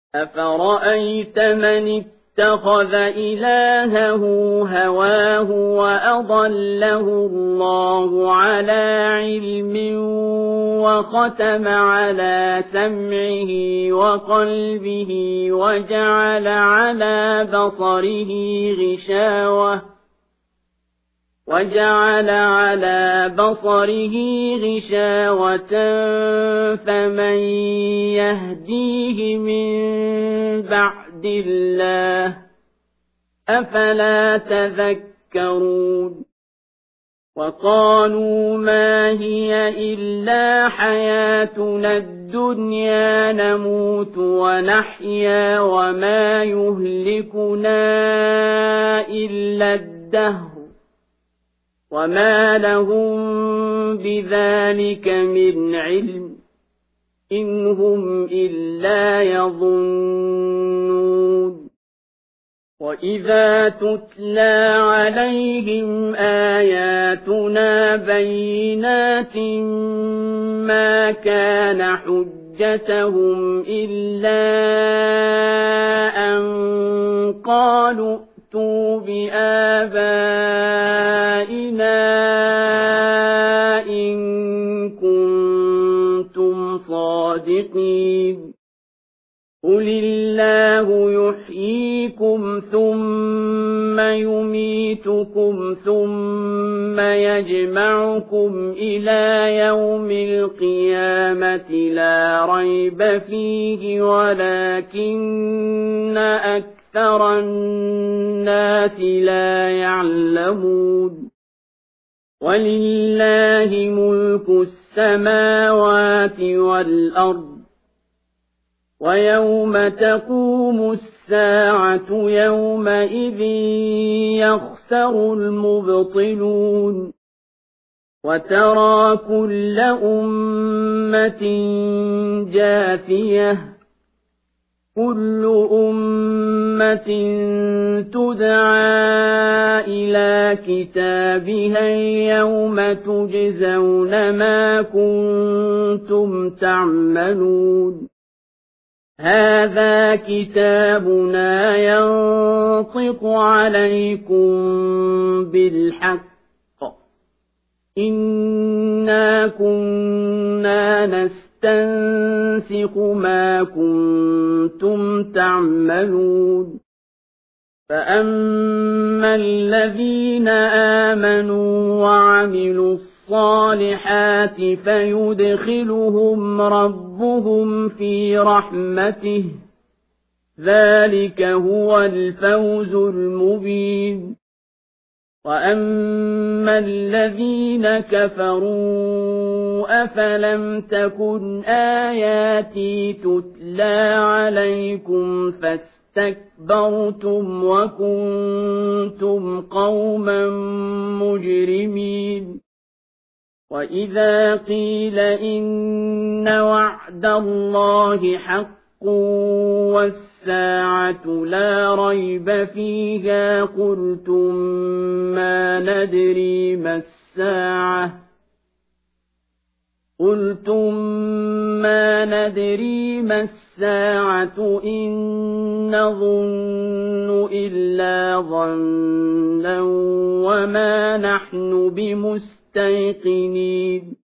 أفرأيت من اتخذ إلهه هواه وأضله الله على علم وختم على سمعه وقلبه وجعل على بصره غشاوة فمن يهديه من بعد الله أفلا تذكرون وقالوا ما هي إلا حياتنا الدنيا نموت ونحيا وما يهلكنا إلا الدهر وما لهم بذلك من علم إن هم إلا يظنون وإذا تتلى عليهم آياتنا بينات ما كان حجتهم إلا أن قالوا ائتوا بآبائنا إن كنتم صادقين قل الله يحييكم ثم يميتكم ثم يجمعكم إلى يوم القيامة لا ريب فيه ولكن أكثر الناس لا يعلمون ولله ملك السماوات والأرض ويوم تقوم الساعة يومئذ يخسر المبطلون وترى كل أمة جاثية كل أمة تدعى إلى كتابها اليوم تجزون ما كنتم تعملون هذا كتابنا ينطق عليكم بالحق إنا كنا نستنسخ ما كنتم تعملون فأما الذين آمنوا وعملوا الصالحات فيدخلهم ربهم في رحمته ذلك هو الفوز المبين وأما الذين كفروا أفلم تكن آياتي تتلى عليكم فاستكبرتم وكنتم قوما مجرمين وإذا قيل إن وعد الله حق والساعة لا ريب فيها قلتم ما ندري ما الساعة إن نظن إلا ظنا وما نحن بمستيقنين